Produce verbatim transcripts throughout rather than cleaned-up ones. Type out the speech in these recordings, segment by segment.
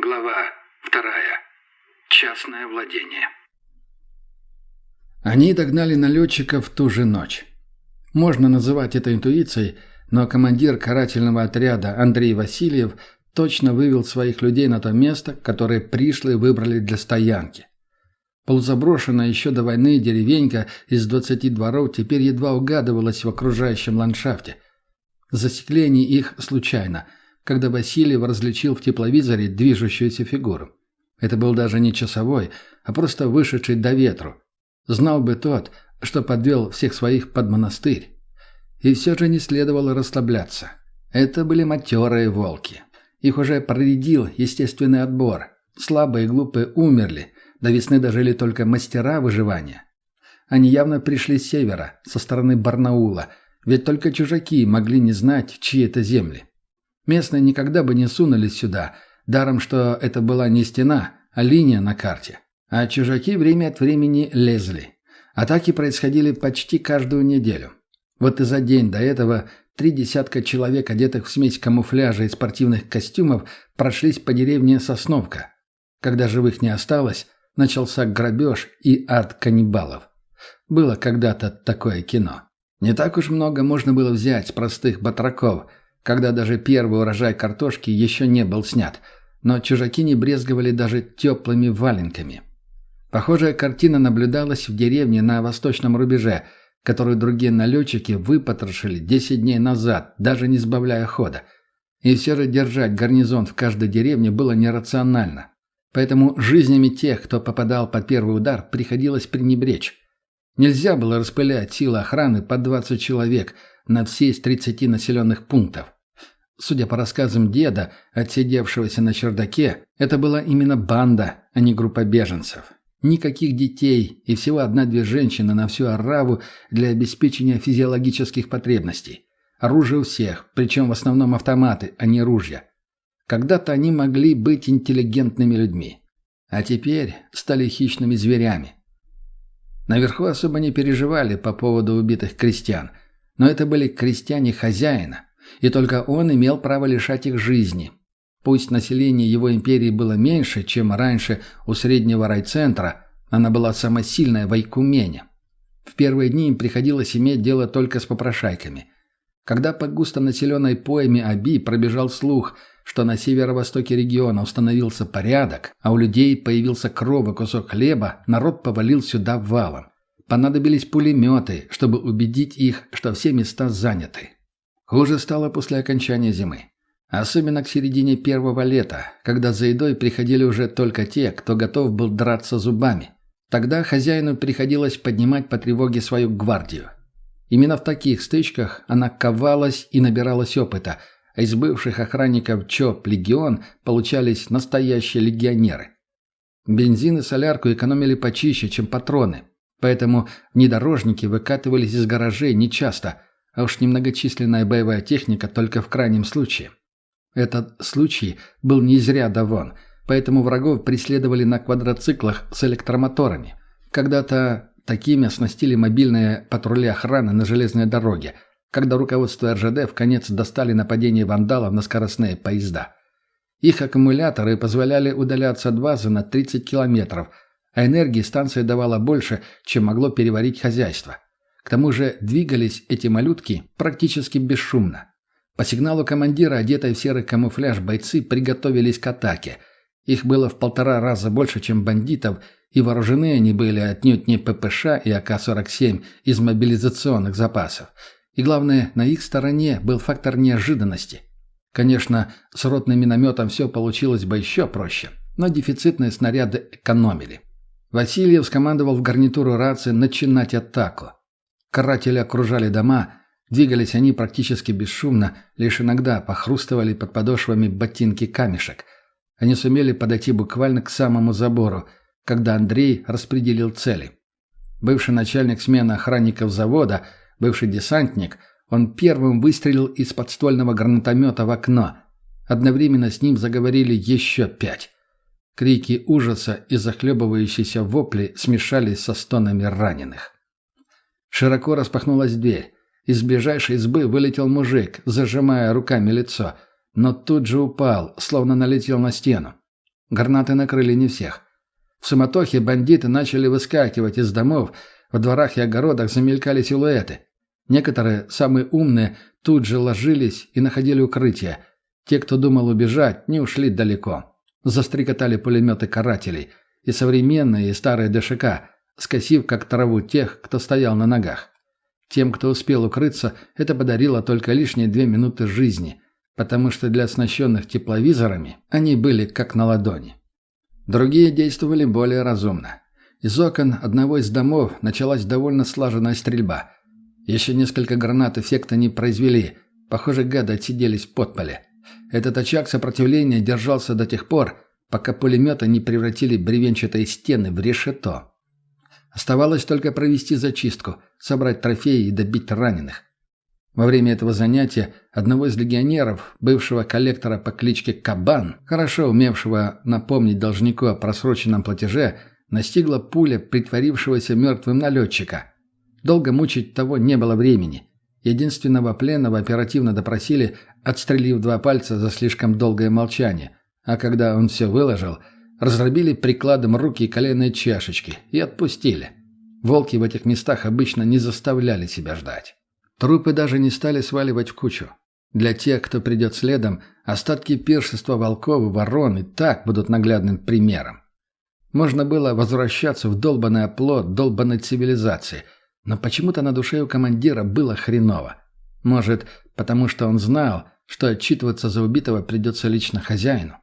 Глава вторая. Частное владение. Они догнали налетчиков в ту же ночь. Можно называть это интуицией, но командир карательного отряда Андрей Васильев точно вывел своих людей на то место, которое пришлые выбрали для стоянки. Полузаброшенная еще до войны деревенька из двадцати дворов теперь едва угадывалась в окружающем ландшафте. Засекли они их случайно, когда Васильев различил в тепловизоре движущуюся фигуру. Это был даже не часовой, а просто вышедший до ветру. Знал бы тот, что подвел всех своих под монастырь. И все же не следовало расслабляться. Это были матерые волки. Их уже проредил естественный отбор. Слабые и глупые умерли. До весны дожили только мастера выживания. Они явно пришли с севера, со стороны Барнаула, ведь только чужаки могли не знать, чьи это земли. Местные никогда бы не сунулись сюда, даром что это была не стена, а линия на карте. А чужаки время от времени лезли. Атаки происходили почти каждую неделю. Вот и за день до этого три десятка человек, одетых в смесь камуфляжа и спортивных костюмов, прошлись по деревне Сосновка. Когда живых не осталось, начался грабеж и ад каннибалов. Было когда-то такое кино. Не так уж много можно было взять с простых батраков, когда даже первый урожай картошки еще не был снят, но чужаки не брезговали даже теплыми валенками. Похожая картина наблюдалась в деревне на восточном рубеже, которую другие налетчики выпотрошили десять дней назад, даже не сбавляя хода. И все же держать гарнизон в каждой деревне было нерационально. Поэтому жизнями тех, кто попадал под первый удар, приходилось пренебречь. Нельзя было распылять силы охраны по двадцать человек на все из тридцати населенных пунктов. Судя по рассказам деда, отсидевшегося на чердаке, это была именно банда, а не группа беженцев. Никаких детей и всего одна-две женщины на всю ораву для обеспечения физиологических потребностей. Оружие у всех, причем в основном автоматы, а не ружья. Когда-то они могли быть интеллигентными людьми, а теперь стали хищными зверями. Наверху особо не переживали по поводу убитых крестьян, но это были крестьяне хозяина, и только он имел право лишать их жизни. Пусть население его империи было меньше, чем раньше у среднего райцентра, она была самая сильная в Айкумене. В первые дни им приходилось иметь дело только с попрошайками. Когда по густонаселенной пойме Аби пробежал слух, что на северо-востоке региона установился порядок, а у людей появился кров и кусок хлеба, народ повалил сюда валом. Понадобились пулеметы, чтобы убедить их, что все места заняты. Хуже стало после окончания зимы. Особенно к середине первого лета, когда за едой приходили уже только те, кто готов был драться зубами. Тогда хозяину приходилось поднимать по тревоге свою гвардию. Именно в таких стычках она ковалась и набиралась опыта, а из бывших охранников ЧОП «Легион» получались настоящие легионеры. Бензин и солярку экономили почище, чем патроны, поэтому внедорожники выкатывались из гаражей нечасто, а уж немногочисленная боевая техника только в крайнем случае. Этот случай был не из ряда вон, поэтому врагов преследовали на квадроциклах с электромоторами. Когда-то такими оснастили мобильные патрули охраны на железной дороге, когда руководство эр жэ дэ вконец достали нападение вандалов на скоростные поезда. Их аккумуляторы позволяли удаляться от базы на тридцать километров, а энергии станция давала больше, чем могло переварить хозяйство. К тому же двигались эти малютки практически бесшумно. По сигналу командира, одетые в серый камуфляж, бойцы приготовились к атаке. Их было в полтора раза больше, чем бандитов, и вооружены они были отнюдь не пэ пэ ша и а ка сорок семь из мобилизационных запасов. И главное, на их стороне был фактор неожиданности. Конечно, с ротным минометом все получилось бы еще проще, но дефицитные снаряды экономили. Васильев скомандовал в гарнитуру рации начинать атаку. Каратели окружали дома. Двигались они практически бесшумно, лишь иногда похрустывали под подошвами ботинки камешек. Они сумели подойти буквально к самому забору, когда Андрей распределил цели. Бывший начальник смены охранников завода, бывший десантник, он первым выстрелил из подствольного гранатомета в окно. Одновременно с ним заговорили еще пять. Крики ужаса и захлебывающиеся вопли смешались со стонами раненых. Широко распахнулась дверь. Из ближайшей избы вылетел мужик, зажимая руками лицо, но тут же упал, словно налетел на стену. Гранаты накрыли не всех. В суматохе бандиты начали выскакивать из домов, во дворах и огородах замелькали силуэты. Некоторые, самые умные, тут же ложились и находили укрытие. Те, кто думал убежать, не ушли далеко. Застрекотали пулеметы карателей, и современные, и старые ДШК, скосив как траву тех, кто стоял на ногах. Тем, кто успел укрыться, это подарило только лишние две минуты жизни, потому что для оснащенных тепловизорами они были как на ладони. Другие действовали более разумно. Из окон одного из домов началась довольно слаженная стрельба. Еще несколько гранат эффекта не произвели. Похоже, гады отсиделись в подполе. Этот очаг сопротивления держался до тех пор, пока пулеметы не превратили бревенчатые стены в решето. Оставалось только провести зачистку, собрать трофеи и добить раненых. Во время этого занятия одного из легионеров, бывшего коллектора по кличке Кабан, хорошо умевшего напомнить должнику о просроченном платеже, настигла пуля притворившегося мертвым налетчика. Долго мучить того не было времени. Единственного пленного оперативно допросили, отстрелив два пальца за слишком долгое молчание, а когда он все выложил, раздробили прикладом руки и коленные чашечки и отпустили. Волки в этих местах обычно не заставляли себя ждать. Трупы даже не стали сваливать в кучу. Для тех, кто придет следом, остатки пиршества волков и ворон и так будут наглядным примером. Можно было возвращаться в долбанный оплот долбанной цивилизации, но почему-то на душе у командира было хреново. Может, потому что он знал, что отчитываться за убитого придется лично хозяину.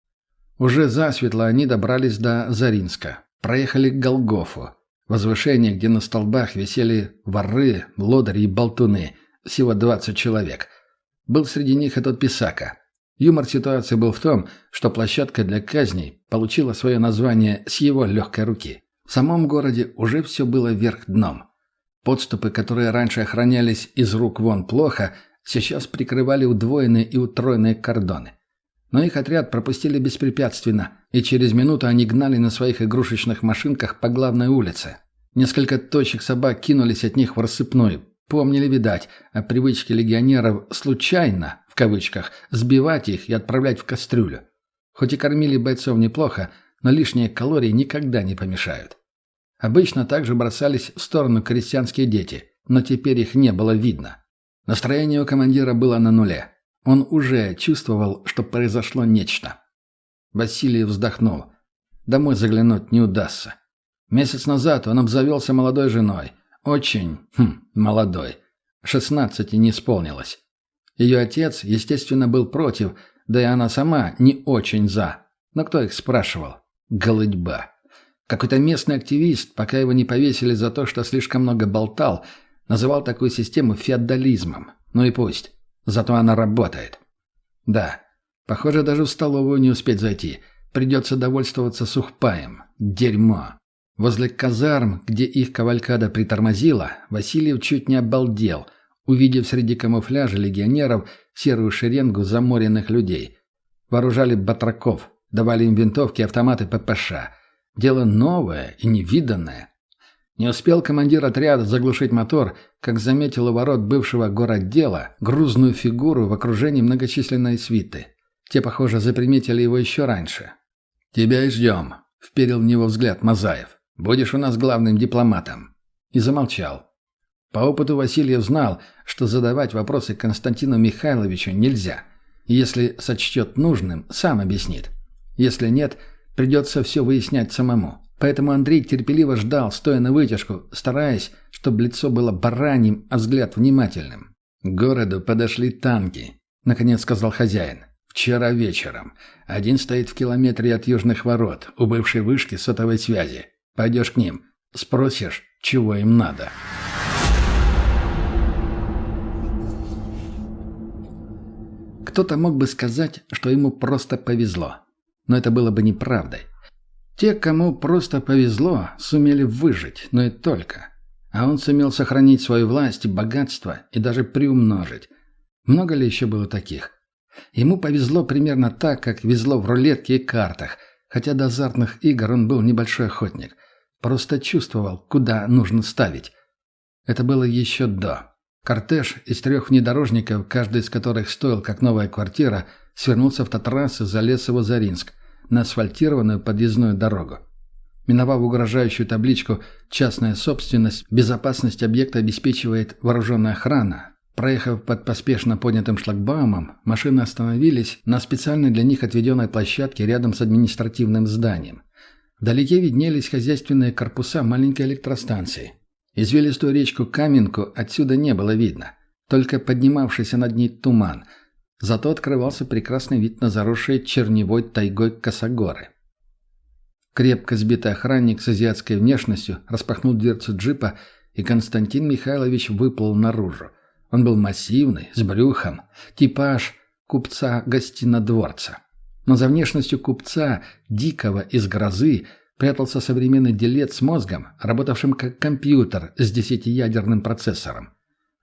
Уже засветло они добрались до Заринска, проехали к Голгофу, возвышение, где на столбах висели воры, лодыри и болтуны, всего двадцать человек. Был среди них и тот Писака. Юмор ситуации был в том, что площадка для казней получила свое название с его легкой руки. В самом городе уже все было вверх дном. Подступы, которые раньше охранялись из рук вон плохо, сейчас прикрывали удвоенные и утроенные кордоны. Но их отряд пропустили беспрепятственно, и через минуту они гнали на своих игрушечных машинках по главной улице. Несколько тощих собак кинулись от них в рассыпную. Помнили, видать, о привычке легионеров «случайно», в кавычках, сбивать их и отправлять в кастрюлю. Хоть и кормили бойцов неплохо, но лишние калории никогда не помешают. Обычно также бросались в сторону крестьянские дети, но теперь их не было видно. Настроение у командира было на нуле. Он уже чувствовал, что произошло нечто. Василий вздохнул. Домой заглянуть не удастся. Месяц назад он обзавелся молодой женой. Очень, хм, молодой. шестнадцати не исполнилось. Ее отец, естественно, был против, да и она сама не очень за. Но кто их спрашивал? Голытьба. Какой-то местный активист, пока его не повесили за то, что слишком много болтал, называл такую систему феодализмом. Ну и пусть. Зато она работает. Да, похоже, даже в столовую не успеть зайти. Придется довольствоваться сухпаем. Дерьмо. Возле казарм, где их кавалькада притормозила, Васильев чуть не обалдел, увидев среди камуфляжа легионеров серую шеренгу заморенных людей. Вооружали батраков, давали им винтовки и автоматы ППШ. Дело новое и невиданное. Не успел командир отряда заглушить мотор, как заметил у ворот бывшего городдела грузную фигуру в окружении многочисленной свиты. Те, похоже, заприметили его еще раньше. «Тебя и ждем», — вперил в него взгляд Мазаев. «Будешь у нас главным дипломатом». И замолчал. По опыту Васильев знал, что задавать вопросы Константину Михайловичу нельзя. Если сочтет нужным, сам объяснит. Если нет, придется все выяснять самому. Поэтому Андрей терпеливо ждал, стоя на вытяжку, стараясь, чтобы лицо было бараньим, а взгляд внимательным. «К городу подошли танки», — наконец сказал хозяин. «Вчера вечером. Один стоит в километре от южных ворот, у бывшей вышки сотовой связи. Пойдешь к ним, спросишь, чего им надо». Кто-то мог бы сказать, что ему просто повезло. Но это было бы неправдой. Те, кому просто повезло, сумели выжить, но и только. А он сумел сохранить свою власть и богатство и даже приумножить. Много ли еще было таких? Ему повезло примерно так, как везло в рулетке и картах, хотя до азартных игр он был небольшой охотник. Просто чувствовал, куда нужно ставить. Это было еще до. Кортеж из трех внедорожников, каждый из которых стоил как новая квартира, свернулся в Татрас и залез в Заринск. на асфальтированную подъездную дорогу. Миновав угрожающую табличку «Частная собственность, безопасность объекта обеспечивает вооруженная охрана», проехав под поспешно поднятым шлагбаумом, машины остановились на специально для них отведенной площадке рядом с административным зданием. Вдалеке виднелись хозяйственные корпуса маленькой электростанции. Извилистую речку Каменку отсюда не было видно, только поднимавшийся над ней туман. Зато открывался прекрасный вид на заросшие черневой тайгой косогоры. Крепко сбитый охранник с азиатской внешностью распахнул дверцу джипа, и Константин Михайлович выплыл наружу. Он был массивный, с брюхом, типаж купца-гостинодворца. Но за внешностью купца, дикого из грозы, прятался современный делец с мозгом, работавшим как компьютер с десятиядерным процессором.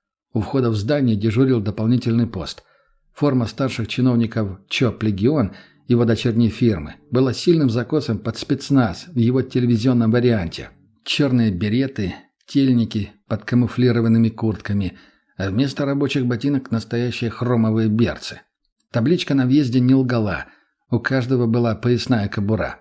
У входа в здание дежурил дополнительный пост. Форма старших чиновников ЧОП «Легион», его дочерней фирмы, была сильным закосом под спецназ в его телевизионном варианте. Черные береты, тельники под камуфлированными куртками, а вместо рабочих ботинок настоящие хромовые берцы. Табличка на въезде не лгала, у каждого была поясная кобура.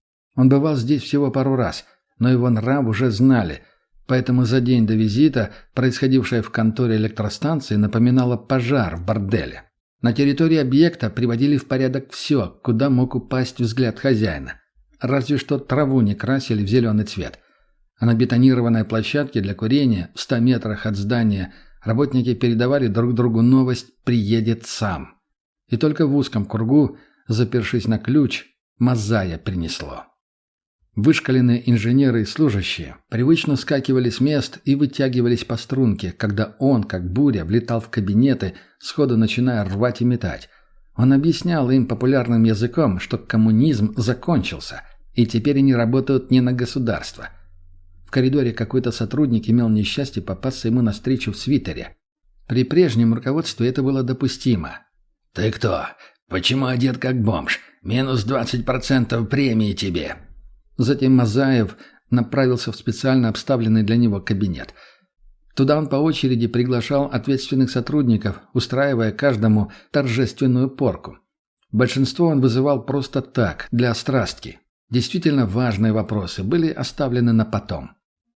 Он бывал здесь всего пару раз, но его нрав уже знали, поэтому за день до визита происходившее в конторе электростанции напоминало пожар в борделе. На территории объекта приводили в порядок все, куда мог упасть взгляд хозяина. Разве что траву не красили в зеленый цвет. А на бетонированной площадке для курения в ста метрах от здания работники передавали друг другу новость «приедет сам». И только в узком кругу, запершись на ключ, Мазая принесло. Вышкаленные инженеры и служащие привычно скакивали с мест и вытягивались по струнке, когда он, как буря, влетал в кабинеты, сходу начиная рвать и метать. Он объяснял им популярным языком, что коммунизм закончился, и теперь они работают не на государство. В коридоре какой-то сотрудник имел несчастье попасться ему навстречу в свитере. При прежнем руководстве это было допустимо. «Ты кто? Почему одет как бомж? Минус двадцать процентов премии тебе!» Затем Мазаев направился в специально обставленный для него кабинет. Туда он по очереди приглашал ответственных сотрудников, устраивая каждому торжественную порку. Большинство он вызывал просто так, для острастки. Действительно важные вопросы были оставлены на потом.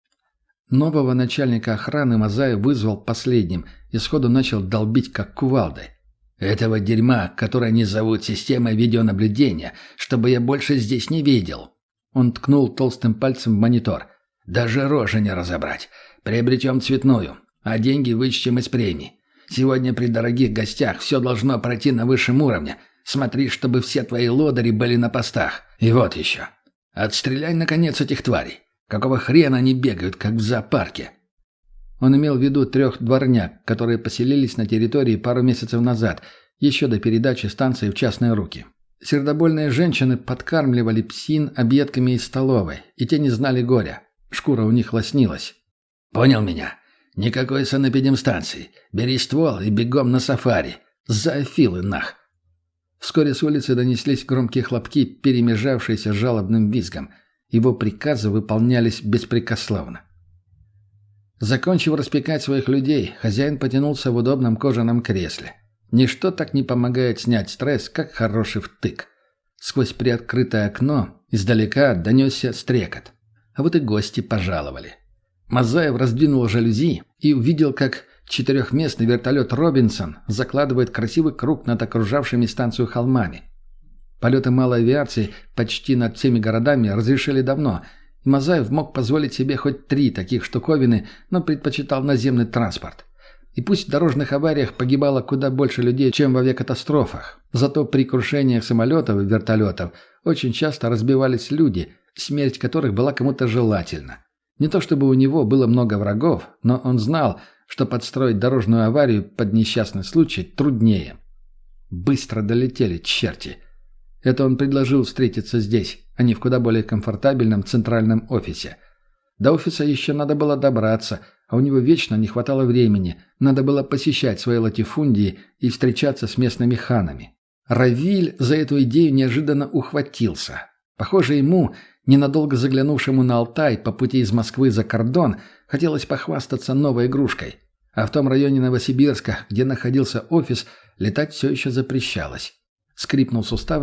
Нового начальника охраны Мазаев вызвал последним и сходу начал долбить как кувалдой. «Этого дерьма, которое они зовут системой видеонаблюдения, чтобы я больше здесь не видел». Он ткнул толстым пальцем в монитор. «Даже рожи не разобрать. Приобретем цветную, а деньги вычтем из премий. Сегодня при дорогих гостях все должно пройти на высшем уровне. Смотри, чтобы все твои лодыри были на постах. И вот еще. Отстреляй, наконец, этих тварей. Какого хрена они бегают, как в зоопарке?» Он имел в виду трех дворняг, которые поселились на территории пару месяцев назад, еще до передачи станции в частные руки. Сердобольные женщины подкармливали псин объедками из столовой, и те не знали горя. Шкура у них лоснилась. «Понял меня? Никакой санэпидемстанции. Бери ствол и бегом на сафари. Зоофилы нах!» Вскоре с улицы донеслись громкие хлопки, перемежавшиеся жалобным визгом. Его приказы выполнялись беспрекословно. Закончив распекать своих людей, хозяин потянулся в удобном кожаном кресле. Ничто так не помогает снять стресс, как хороший втык. Сквозь приоткрытое окно издалека донесся стрекот. А вот и гости пожаловали. Мазаев раздвинул жалюзи и увидел, как четырехместный вертолет «Робинсон» закладывает красивый круг над окружавшими станцию холмами. Полеты малой авиации почти над всеми городами разрешили давно, и Мазаев мог позволить себе хоть три таких штуковины, но предпочитал наземный транспорт. И пусть в дорожных авариях погибало куда больше людей, чем в авиакатастрофах, зато при крушениях самолетов и вертолетов очень часто разбивались люди, смерть которых была кому-то желательна. Не то чтобы у него было много врагов, но он знал, что подстроить дорожную аварию под несчастный случай труднее. Быстро долетели, черти. Это он предложил встретиться здесь, а не в куда более комфортабельном центральном офисе. До офиса еще надо было добраться, а у него вечно не хватало времени, надо было посещать свои латифундии и встречаться с местными ханами. Равиль за эту идею неожиданно ухватился. Похоже, ему, ненадолго заглянувшему на Алтай по пути из Москвы за кордон, хотелось похвастаться новой игрушкой. А в том районе Новосибирска, где находился офис, летать все еще запрещалось. Скрипнув суставами,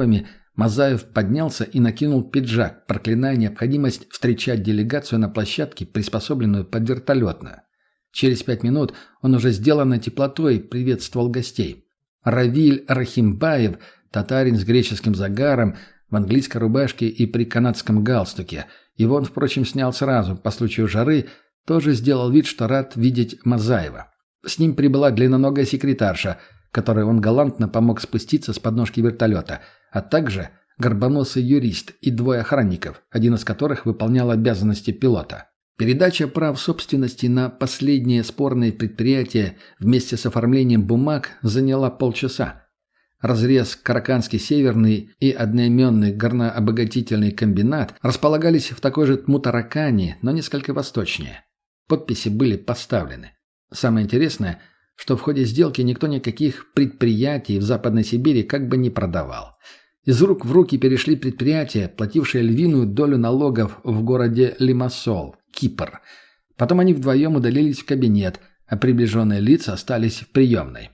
Мазаев поднялся и накинул пиджак, проклиная необходимость встречать делегацию на площадке, приспособленную под вертолетную. Через пять минут он уже сделанной теплотой приветствовал гостей. Равиль Рахимбаев, татарин с греческим загаром, в английской рубашке и при канадском галстуке. Его он, впрочем, снял сразу, по случаю жары, тоже сделал вид, что рад видеть Мазаева. С ним прибыла длинноногая секретарша, которой он галантно помог спуститься с подножки вертолета, а также горбоносый юрист и двое охранников, один из которых выполнял обязанности пилота. Передача прав собственности на последние спорные предприятия вместе с оформлением бумаг заняла полчаса. Разрез Караканский северный и одноименный горнообогатительный комбинат располагались в такой же Тмутаракане, но несколько восточнее. Подписи были поставлены. Самое интересное, что в ходе сделки никто никаких предприятий в Западной Сибири как бы не продавал. Из рук в руки перешли предприятия, платившие львиную долю налогов в городе Лимассол, Кипр. Потом они вдвоем удалились в кабинет, а приближенные лица остались в приемной.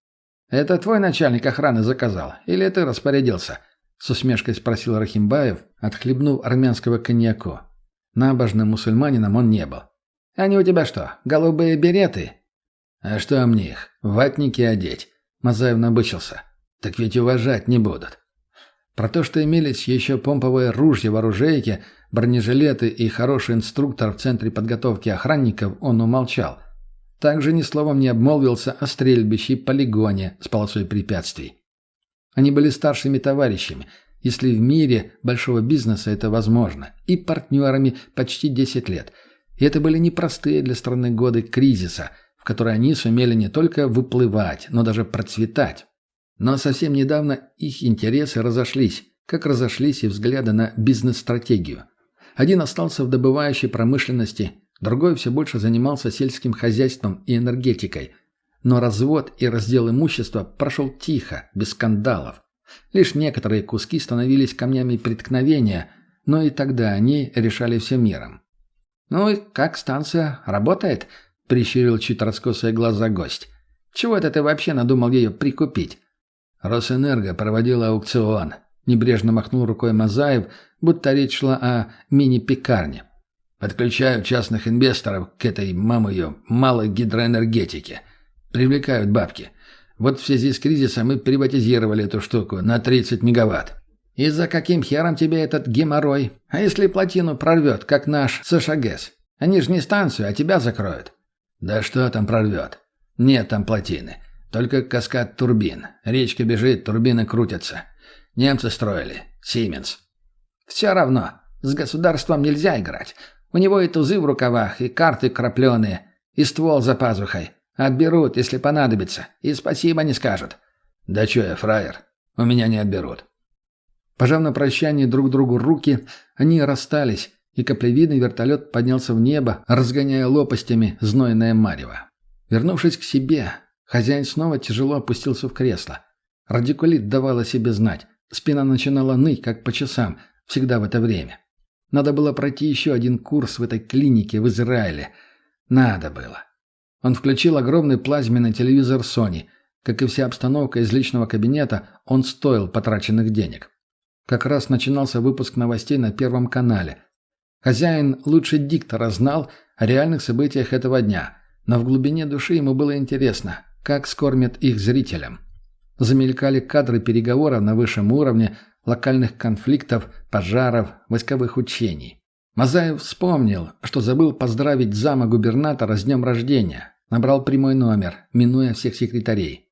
«Это твой начальник охраны заказал? Или ты распорядился?» — с усмешкой спросил Рахимбаев, отхлебнув армянского коньяку. Набожным мусульманином он не был. «Они у тебя что, голубые береты?» «А что мне их? Ватники одеть?» Мазаев набычился. «Так ведь уважать не будут». Про то, что имелись еще помповые ружья в оружейке, бронежилеты и хороший инструктор в центре подготовки охранников, он умолчал. Также ни словом не обмолвился о стрельбище и полигоне с полосой препятствий. Они были старшими товарищами, если в мире большого бизнеса это возможно, и партнерами почти десять лет. И это были непростые для страны годы кризиса, в которые они сумели не только выплывать, но даже процветать. Но совсем недавно их интересы разошлись, как разошлись и взгляды на бизнес-стратегию. Один остался в добывающей промышленности, другой все больше занимался сельским хозяйством и энергетикой. Но развод и раздел имущества прошел тихо, без скандалов. Лишь некоторые куски становились камнями преткновения, но и тогда они решали все миром. «Ну и как станция? Работает?» – прищурил чуть раскосые глаза гость. «Чего это ты вообще надумал ее прикупить?» «Росэнерго проводила аукцион», – небрежно махнул рукой Мазаев, будто речь шла о мини-пекарне. «Подключаю частных инвесторов к этой, маму ее, малой гидроэнергетике. Привлекают бабки. Вот в связи с кризисом мы приватизировали эту штуку на тридцать мегаватт». «И за каким хером тебе этот геморрой? А если плотину прорвет, как наш Сашагес? Они же не станцию, а тебя закроют». «Да что там прорвет? Нет там плотины. Только каскад турбин. Речка бежит, турбины крутятся. Немцы строили. Сименс». «Все равно. С государством нельзя играть. У него и тузы в рукавах, и карты крапленые, и ствол за пазухой. Отберут, если понадобится. И спасибо не скажут». «Да че я, фраер? У меня не отберут». Пожав на прощание друг другу руки, они расстались, и каплевидный вертолет поднялся в небо, разгоняя лопастями знойное марево. Вернувшись к себе, хозяин снова тяжело опустился в кресло. Радикулит давал о себе знать. Спина начинала ныть, как по часам, всегда в это время. Надо было пройти еще один курс в этой клинике в Израиле. Надо было. Он включил огромный плазменный телевизор Sony. Как и вся обстановка из личного кабинета, он стоил потраченных денег. Как раз начинался выпуск новостей на Первом канале. Хозяин лучше диктора знал о реальных событиях этого дня, но в глубине души ему было интересно, как скормят их зрителям. Замелькали кадры переговоров на высшем уровне, локальных конфликтов, пожаров, войсковых учений. Мазаев вспомнил, что забыл поздравить зама губернатора с днем рождения. Набрал прямой номер, минуя всех секретарей.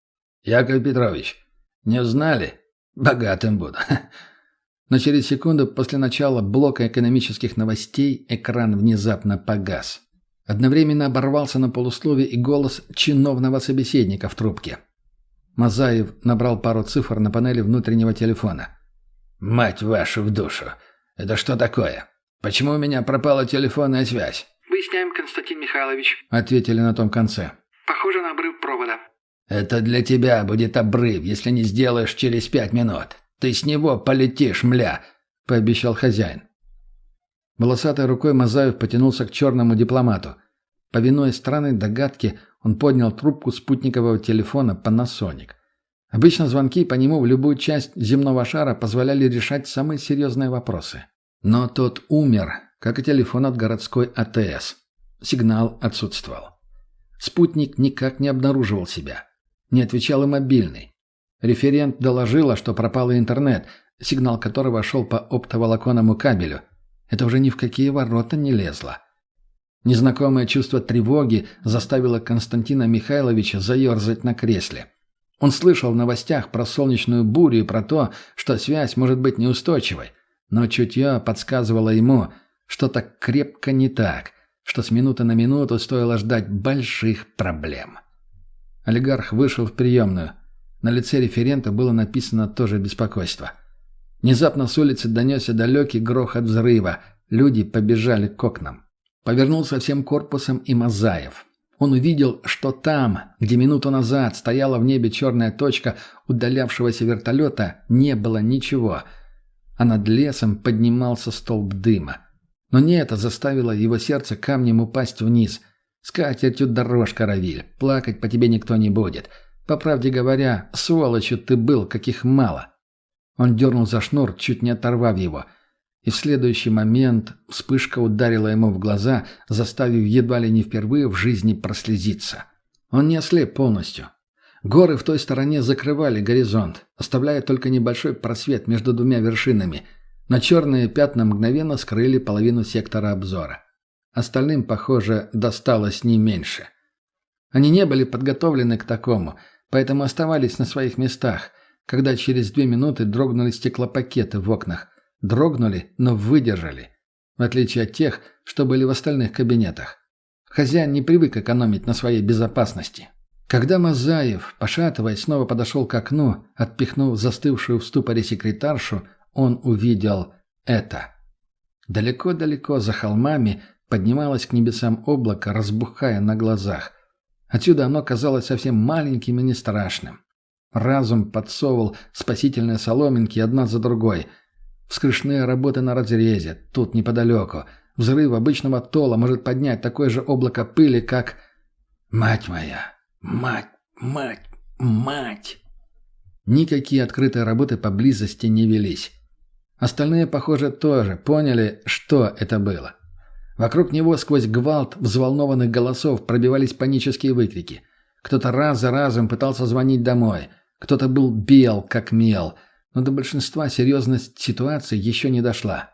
«Яков Петрович, не узнали? Богатым буду». Но через секунду после начала блока экономических новостей экран внезапно погас. Одновременно оборвался на полусловие и голос чиновного собеседника в трубке. Мазаев набрал пару цифр на панели внутреннего телефона. «Мать вашу в душу! Это что такое? Почему у меня пропала телефонная связь?» «Выясняем, Константин Михайлович», — ответили на том конце. «Похоже на обрыв провода». «Это для тебя будет обрыв, если не сделаешь через пять минут. Ты с него полетишь, мля», — пообещал хозяин. Волосатой рукой Мазаев потянулся к черному дипломату. Повинуясь странной догадке, он поднял трубку спутникового телефона Panasonic. Обычно звонки по нему в любую часть земного шара позволяли решать самые серьезные вопросы. Но тот умер, как и телефон от городской А Тэ Эс. Сигнал отсутствовал. Спутник никак не обнаруживал себя. Не отвечал и мобильный. Референт доложила, что пропал и интернет, сигнал которого шел по оптоволоконному кабелю. Это уже ни в какие ворота не лезло. Незнакомое чувство тревоги заставило Константина Михайловича заерзать на кресле. Он слышал в новостях про солнечную бурю и про то, что связь может быть неустойчивой, но чутье подсказывало ему, что-то крепко не так, что с минуты на минуту стоило ждать больших проблем. Олигарх вышел в приемную. На лице референта было написано тоже беспокойство. Внезапно с улицы донесся далекий грохот взрыва. Люди побежали к окнам. Повернулся всем корпусом и Мазаев. Он увидел, что там, где минуту назад стояла в небе черная точка удалявшегося вертолета, не было ничего, а над лесом поднимался столб дыма. Но не это заставило его сердце камнем упасть вниз. «С катертью дорожка, Равиль, плакать по тебе никто не будет. По правде говоря, сволочью ты был, каких мало». Он дернул за шнур, чуть не оторвав его. И в следующий момент вспышка ударила ему в глаза, заставив едва ли не впервые в жизни прослезиться. Он не ослеп полностью. Горы в той стороне закрывали горизонт, оставляя только небольшой просвет между двумя вершинами, но черные пятна мгновенно скрыли половину сектора обзора. Остальным, похоже, досталось не меньше. Они не были подготовлены к такому, поэтому оставались на своих местах, когда через две минуты дрогнули стеклопакеты в окнах. Дрогнули, но выдержали, в отличие от тех, что были в остальных кабинетах. Хозяин не привык экономить на своей безопасности. Когда Мазаев, пошатываясь, снова подошел к окну, отпихнув застывшую в ступоре секретаршу, он увидел это. Далеко-далеко за холмами поднималось к небесам облако, разбухая на глазах. Отсюда оно казалось совсем маленьким и не страшным. Разум подсовывал спасительные соломинки одна за другой. Вскрышные работы на разрезе, тут неподалеку. Взрыв обычного тола может поднять такое же облако пыли, как... Мать моя! Мать! Мать! Мать! Никакие открытые работы поблизости не велись. Остальные, похоже, тоже поняли, что это было. Вокруг него сквозь гвалт взволнованных голосов пробивались панические выкрики. Кто-то раз за разом пытался звонить домой. Кто-то был бел, как мел. Но до большинства серьезность ситуации еще не дошла.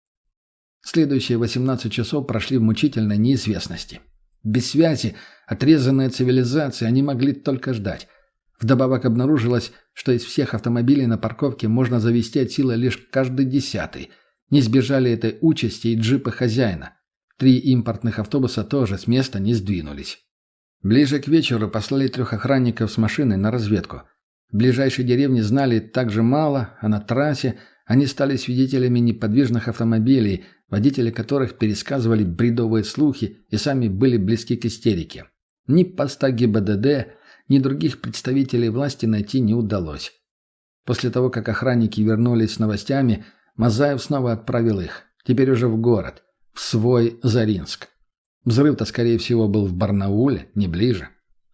Следующие восемнадцать часов прошли в мучительной неизвестности. Без связи, отрезанные от цивилизации, они могли только ждать. Вдобавок обнаружилось, что из всех автомобилей на парковке можно завести от силы лишь каждый десятый. Не сбежали этой участи и джипы хозяина. Три импортных автобуса тоже с места не сдвинулись. Ближе к вечеру послали трех охранников с машиной на разведку. В ближайшей деревне знали так же мало, а на трассе они стали свидетелями неподвижных автомобилей, водители которых пересказывали бредовые слухи и сами были близки к истерике. Ни поста Гэ Бэ Дэ Дэ, ни других представителей власти найти не удалось. После того, как охранники вернулись с новостями, Мазаев снова отправил их, теперь уже в город, в свой Заринск. Взрыв-то, скорее всего, был в Барнауле, не ближе.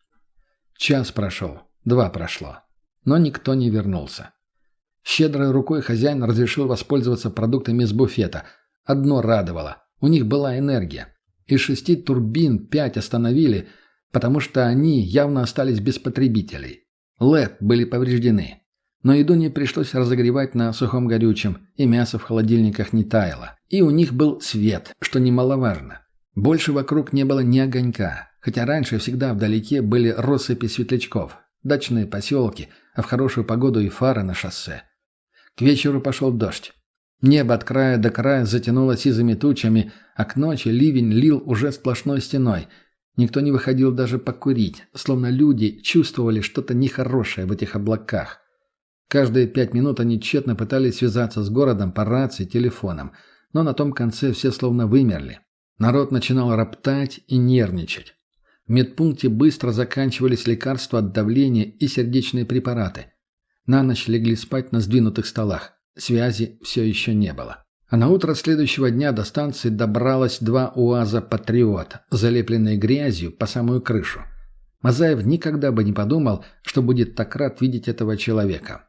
Час прошел, два прошло. Но никто не вернулся. Щедрой рукой хозяин разрешил воспользоваться продуктами из буфета. Одно радовало. У них была энергия. Из шести турбин пять остановили, потому что они явно остались без потребителей. ЛЭД были повреждены. Но еду не пришлось разогревать на сухом горючем, и мясо в холодильниках не таяло. И у них был свет, что немаловажно. Больше вокруг не было ни огонька, хотя раньше всегда вдалеке были россыпи светлячков. Дачные поселки, а в хорошую погоду и фары на шоссе. К вечеру пошел дождь. Небо от края до края затянуло сизыми тучами, а к ночи ливень лил уже сплошной стеной. Никто не выходил даже покурить, словно люди чувствовали что-то нехорошее в этих облаках. Каждые пять минут они тщетно пытались связаться с городом по рации, телефоном, но на том конце все словно вымерли. Народ начинал роптать и нервничать. В медпункте быстро заканчивались лекарства от давления и сердечные препараты. На ночь легли спать на сдвинутых столах. Связи все еще не было. А на утро следующего дня до станции добралось два УАЗа «Патриот», залепленные грязью по самую крышу. Мазаев никогда бы не подумал, что будет так рад видеть этого человека.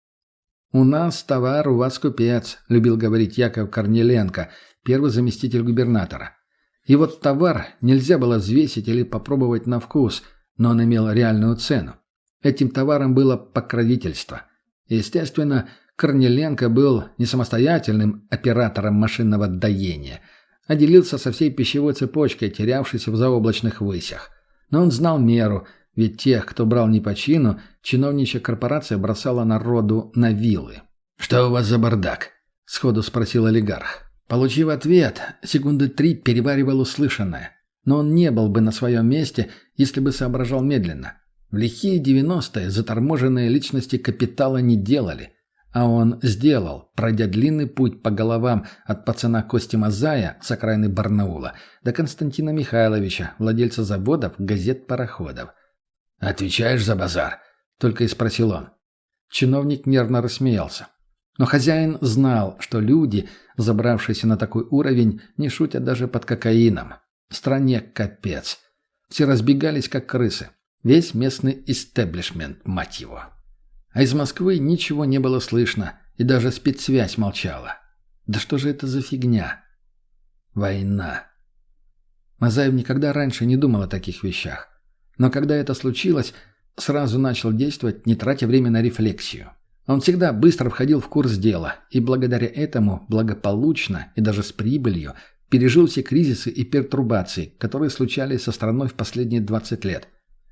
«У нас товар, у вас купец», — любил говорить Яков Корниленко, первый заместитель губернатора. И вот товар нельзя было взвесить или попробовать на вкус, но он имел реальную цену. Этим товаром было покровительство. Естественно, Корниленко был не самостоятельным оператором машинного доения, а делился со всей пищевой цепочкой, терявшейся в заоблачных высях. Но он знал меру, ведь тех, кто брал не по чину, чиновничья корпорация бросала народу на вилы. «Что у вас за бардак?» — сходу спросил олигарх. Получив ответ, секунды три переваривал услышанное. Но он не был бы на своем месте, если бы соображал медленно. В лихие девяностые заторможенные личности капитала не делали. А он сделал, пройдя длинный путь по головам от пацана Кости Мазая с окраины Барнаула до Константина Михайловича, владельца заводов, газет, пароходов. «Отвечаешь за базар?» — только и спросил он. Чиновник нервно рассмеялся. Но хозяин знал, что люди, забравшиеся на такой уровень, не шутят даже под кокаином. В стране капец. Все разбегались, как крысы. Весь местный истеблишмент, мать его. А из Москвы ничего не было слышно, и даже спецсвязь молчала. Да что же это за фигня? Война. Мазаев никогда раньше не думал о таких вещах. Но когда это случилось, сразу начал действовать, не тратя время на рефлексию. Он всегда быстро входил в курс дела, и благодаря этому благополучно и даже с прибылью пережил все кризисы и пертурбации, которые случались со страной в последние двадцать лет.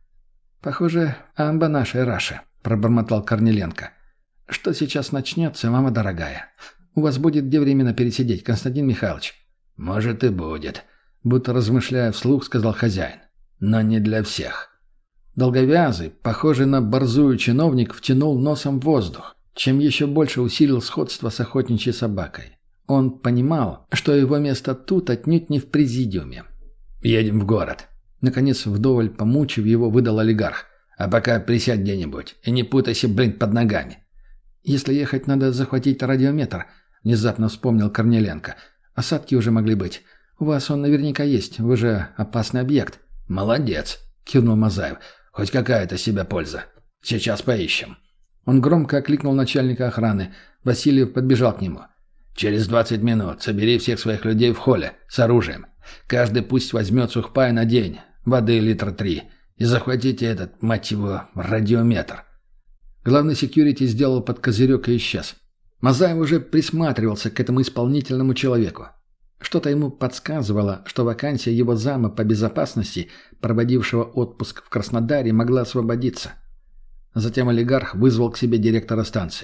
«Похоже, амба нашей Раши», — пробормотал Корниленко. «Что сейчас начнется, мама дорогая? У вас будет где временно пересидеть, Константин Михайлович?» «Может и будет», — будто размышляя вслух, сказал хозяин. «Но не для всех». Долговязый, похожий на борзую чиновник, втянул носом в воздух, чем еще больше усилил сходство с охотничьей собакой. Он понимал, что его место тут отнюдь не в президиуме. «Едем в город», — наконец вдоволь помучив его, выдал олигарх. «А пока присядь где-нибудь и не путайся, блин, под ногами». «Если ехать, надо захватить радиометр», — внезапно вспомнил Корниленко. «Осадки уже могли быть. У вас он наверняка есть, вы же опасный объект». «Молодец», — кивнул Мазаев. «Хоть какая-то себя польза. Сейчас поищем». Он громко окликнул начальника охраны. Васильев подбежал к нему. «Через двадцать минут собери всех своих людей в холле с оружием. Каждый пусть возьмет сухпай на день, воды литра три. И захватите этот, мать его, радиометр». Главный секьюрити сделал под козырек и исчез. Мазаев уже присматривался к этому исполнительному человеку. Что-то ему подсказывало, что вакансия его зама по безопасности, проводившего отпуск в Краснодаре, могла освободиться. Затем олигарх вызвал к себе директора станции.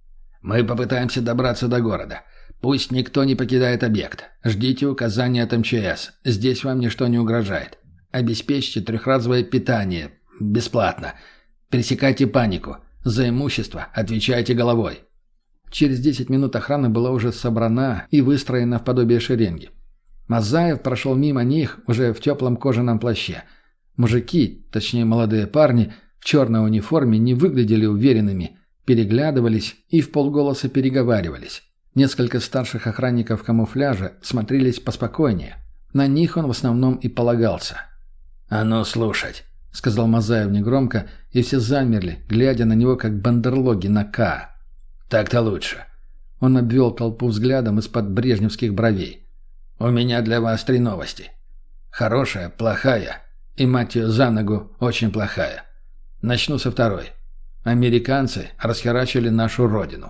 «Мы попытаемся добраться до города. Пусть никто не покидает объект. Ждите указания от эм че эс. Здесь вам ничто не угрожает. Обеспечьте трехразовое питание. Бесплатно. Пресекайте панику. За имущество отвечайте головой». Через десять минут охрана была уже собрана и выстроена в подобие шеренги. Мазаев прошел мимо них уже в теплом кожаном плаще. Мужики, точнее молодые парни, в черной униформе не выглядели уверенными, переглядывались и вполголоса переговаривались. Несколько старших охранников камуфляжа смотрелись поспокойнее. На них он в основном и полагался. «А ну слушать», — сказал Мазаев негромко, и все замерли, глядя на него как бандерлоги на К. «Так-то лучше». Он обвел толпу взглядом из-под брежневских бровей. «У меня для вас три новости. Хорошая, плохая и, мать ее, за ногу, очень плохая. Начну со второй. Американцы расхерачили нашу родину».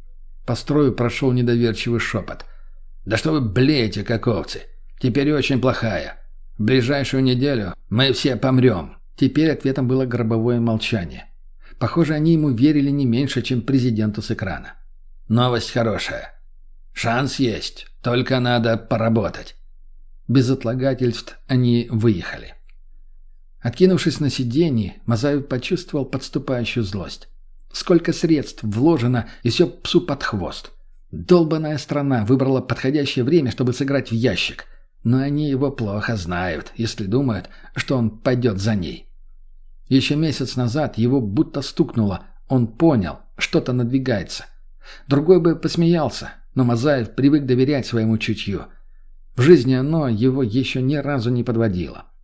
По строю прошел недоверчивый шепот. «Да что вы блеете, как овцы? Теперь очень плохая. В ближайшую неделю мы все помрем». Теперь ответом было гробовое молчание. Похоже, они ему верили не меньше, чем президенту с экрана. «Новость хорошая. Шанс есть, только надо поработать». Без отлагательств они выехали. Откинувшись на сиденье, Мазаев почувствовал подступающую злость. Сколько средств вложено, и все псу под хвост. Долбаная страна выбрала подходящее время, чтобы сыграть в ящик. Но они его плохо знают, если думают, что он пойдет за ней. Еще месяц назад его будто стукнуло. Он понял, что-то надвигается. Другой бы посмеялся, но Мазаев привык доверять своему чутью. В жизни оно его еще ни разу не подводило.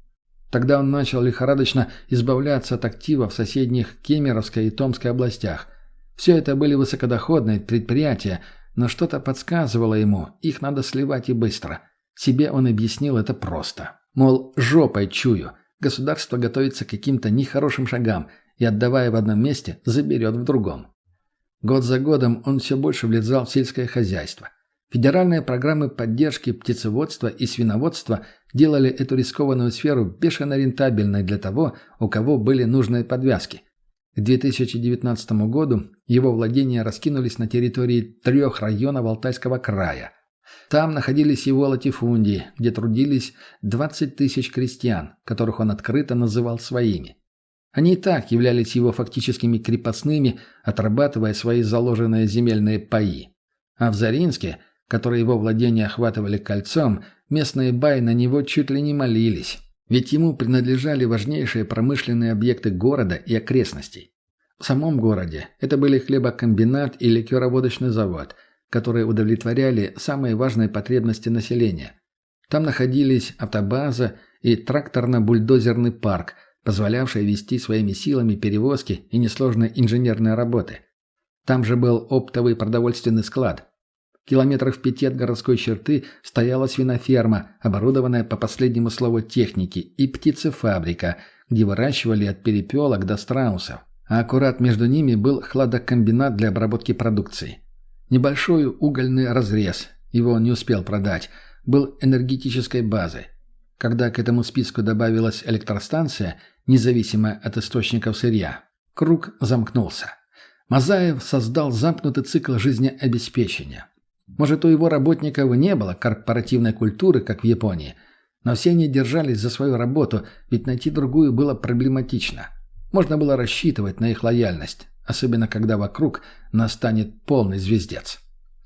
Тогда он начал лихорадочно избавляться от активов в соседних Кемеровской и Томской областях. Все это были высокодоходные предприятия, но что-то подсказывало ему, их надо сливать и быстро. Себе он объяснил это просто. Мол, жопой чую, государство готовится к каким-то нехорошим шагам и, отдавая в одном месте, заберет в другом. Год за годом он все больше влезал в сельское хозяйство. Федеральные программы поддержки птицеводства и свиноводства делали эту рискованную сферу бешено рентабельной для того, у кого были нужные подвязки. К две тысячи девятнадцатому году его владения раскинулись на территории трех районов Алтайского края. Там находились его латифундии, где трудились двадцать тысяч крестьян, которых он открыто называл своими. Они и так являлись его фактическими крепостными, отрабатывая свои заложенные земельные паи. А в Заринске, которые его владения охватывали кольцом, местные баи на него чуть ли не молились. Ведь ему принадлежали важнейшие промышленные объекты города и окрестностей. В самом городе это были хлебокомбинат и ликероводочный завод, которые удовлетворяли самые важные потребности населения. Там находились автобаза и тракторно-бульдозерный парк, позволявший вести своими силами перевозки и несложные инженерные работы. Там же был оптовый продовольственный склад. Километрах в пяти от городской черты стояла свиноферма, оборудованная по последнему слову техники, и птицефабрика, где выращивали от перепелок до страусов. А аккурат между ними был хладокомбинат для обработки продукции. Небольшой угольный разрез, его он не успел продать, был энергетической базой. Когда к этому списку добавилась электростанция, независимая от источников сырья, круг замкнулся. Мазаев создал замкнутый цикл жизнеобеспечения. Может, у его работников и не было корпоративной культуры, как в Японии, но все они держались за свою работу, ведь найти другую было проблематично. Можно было рассчитывать на их лояльность, особенно когда вокруг настанет полный звездец.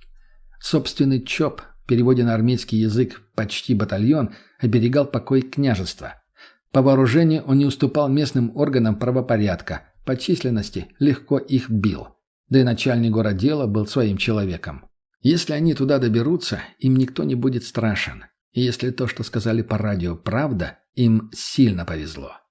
Собственный ЧОП, в переводе на армейский язык почти батальон, оберегал покой княжества. По вооружению он не уступал местным органам правопорядка, по численности легко их бил. Да и начальник городдела был своим человеком. Если они туда доберутся, им никто не будет страшен. И если то, что сказали по радио, правда, им сильно повезло.